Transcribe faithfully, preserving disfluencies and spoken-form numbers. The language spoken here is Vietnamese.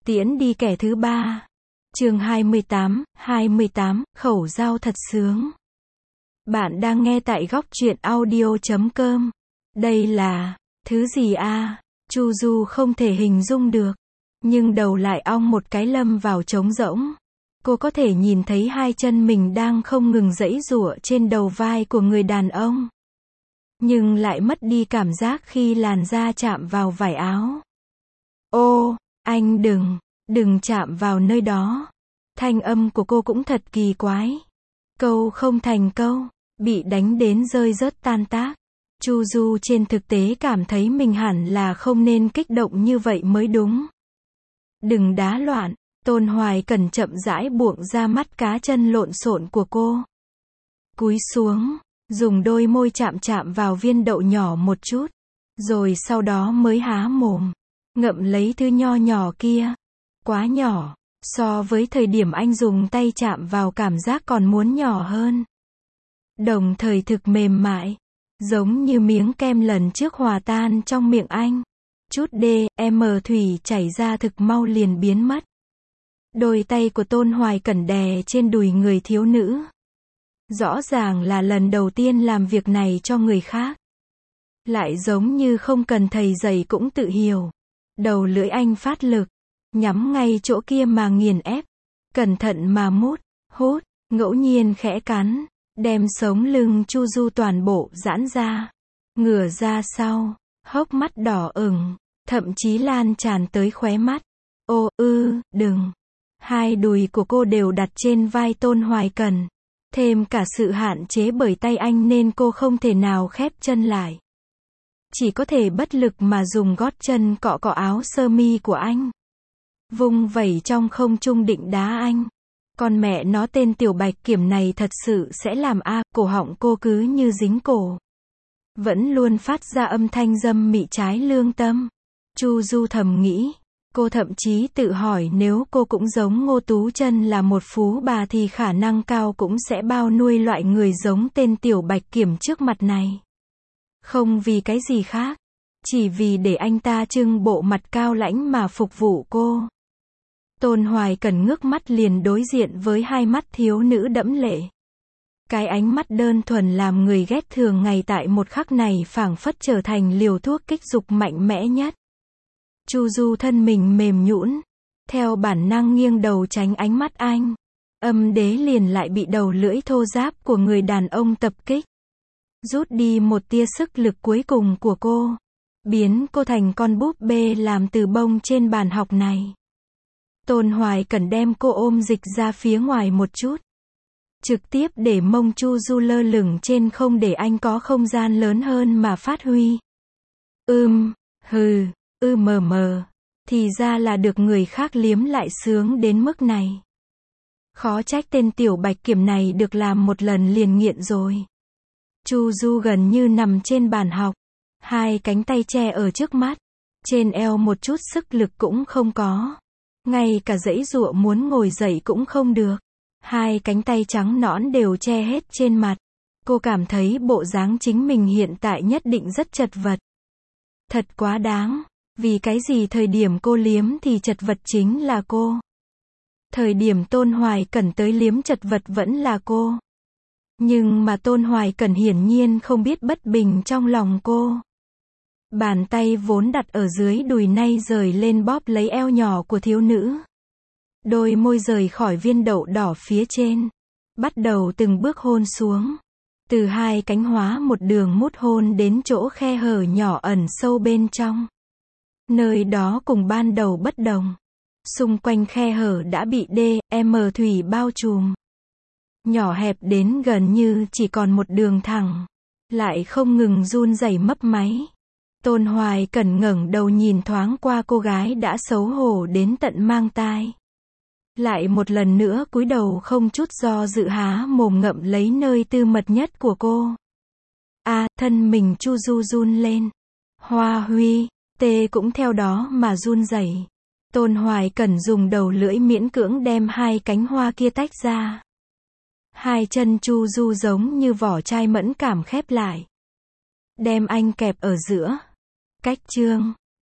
Tiễn đi kẻ thứ ba. Chương hai mươi tám, hai mươi tám, khẩu giao thật sướng. Bạn đang nghe tại góc truyện audio chấm com. Đây là thứ gì a? Chu Du không thể hình dung được, nhưng đầu lại ong một cái lâm vào trống rỗng. Cô có thể nhìn thấy hai chân mình đang không ngừng giãy giụa trên đầu vai của người đàn ông, nhưng lại mất đi cảm giác khi làn da chạm vào vải áo. Ô, anh đừng, đừng chạm vào nơi đó. Thanh âm của cô cũng thật kỳ quái. Câu không thành câu, bị đánh đến rơi rớt tan tác. Chu Du trên thực tế cảm thấy mình hẳn là không nên kích động như vậy mới đúng. Đừng đá loạn. Tôn Hoài Cẩn chậm rãi buông ra mắt cá chân lộn xộn của cô. Cúi xuống, dùng đôi môi chạm chạm vào viên đậu nhỏ một chút, rồi sau đó mới há mồm, ngậm lấy thứ nho nhỏ kia. Quá nhỏ, so với thời điểm anh dùng tay chạm vào cảm giác còn muốn nhỏ hơn. Đồng thời thực mềm mại, giống như miếng kem lần trước hòa tan trong miệng anh. Chút đê, em thủy chảy ra thực mau liền biến mất. Đôi tay của Tôn Hoài Cẩn đè trên đùi người thiếu nữ. Rõ ràng là lần đầu tiên làm việc này cho người khác. Lại giống như không cần thầy dạy cũng tự hiểu. Đầu lưỡi anh phát lực, nhắm ngay chỗ kia mà nghiền ép. Cẩn thận mà mút, hút, ngẫu nhiên khẽ cắn, đem sống lưng Chu Du toàn bộ giãn ra. Ngửa ra sau, hốc mắt đỏ ửng, thậm chí lan tràn tới khóe mắt. Ô ư, đừng. Hai đùi của cô đều đặt trên vai Tôn Hoài Cẩn. Thêm cả sự hạn chế bởi tay anh nên cô không thể nào khép chân lại. Chỉ có thể bất lực mà dùng gót chân cọ cọ áo sơ mi của anh. Vung vẩy trong không trung định đá anh. Con mẹ nó tên tiểu bạch kiểm này thật sự sẽ làm a, cổ họng cô cứ như dính cổ. Vẫn luôn phát ra âm thanh dâm mị trái lương tâm. Chu Du thầm nghĩ. Cô thậm chí tự hỏi nếu cô cũng giống Ngô Tú Chân là một phú bà thì khả năng cao cũng sẽ bao nuôi loại người giống tên tiểu bạch kiểm trước mặt này. Không vì cái gì khác, chỉ vì để anh ta trưng bộ mặt cao lãnh mà phục vụ cô. Tôn Hoài Cẩn ngước mắt liền đối diện với hai mắt thiếu nữ đẫm lệ. Cái ánh mắt đơn thuần làm người ghét thường ngày tại một khắc này phảng phất trở thành liều thuốc kích dục mạnh mẽ nhất. Chu Du thân mình mềm nhũn, theo bản năng nghiêng đầu tránh ánh mắt anh. Âm đế liền lại bị đầu lưỡi thô ráp của người đàn ông tập kích. Rút đi một tia sức lực cuối cùng của cô. Biến cô thành con búp bê làm từ bông trên bàn học này. Tôn Hoài Cẩn đem cô ôm dịch ra phía ngoài một chút. Trực tiếp để mông Chu Du lơ lửng trên không để anh có không gian lớn hơn mà phát huy. Ưm, hừ. Ư mờ mờ, thì ra là được người khác liếm lại sướng đến mức này. Khó trách tên tiểu bạch kiểm này được làm một lần liền nghiện rồi. Chu Du gần như nằm trên bàn học, hai cánh tay che ở trước mắt, trên eo một chút sức lực cũng không có. Ngay cả giãy giụa muốn ngồi dậy cũng không được. Hai cánh tay trắng nõn đều che hết trên mặt. Cô cảm thấy bộ dáng chính mình hiện tại nhất định rất chật vật. Thật quá đáng. Vì cái gì thời điểm cô liếm thì chật vật chính là cô. Thời điểm Tôn Hoài Cẩn tới liếm chật vật vẫn là cô. Nhưng mà Tôn Hoài Cẩn hiển nhiên không biết bất bình trong lòng cô. Bàn tay vốn đặt ở dưới đùi nay rời lên bóp lấy eo nhỏ của thiếu nữ. Đôi môi rời khỏi viên đậu đỏ phía trên. Bắt đầu từng bước hôn xuống. Từ hai cánh hóa một đường mút hôn đến chỗ khe hở nhỏ ẩn sâu bên trong. Nơi đó cùng ban đầu bất đồng. Xung quanh khe hở đã bị đê, em thủy bao trùm. Nhỏ hẹp đến gần như chỉ còn một đường thẳng. Lại không ngừng run rẩy mấp máy. Tôn Hoài Cẩn ngẩng đầu nhìn thoáng qua cô gái đã xấu hổ đến tận mang tai. Lại một lần nữa cúi đầu không chút do dự há mồm ngậm lấy nơi tư mật nhất của cô. A, à, thân mình Chu Du run lên. Hoa Huy. Tê cũng theo đó mà run rẩy. Tôn Hoài Cẩn dùng đầu lưỡi miễn cưỡng đem hai cánh hoa kia tách ra. Hai chân Chu Du giống như vỏ chai mẫn cảm khép lại. Đem anh kẹp ở giữa. Cách chương.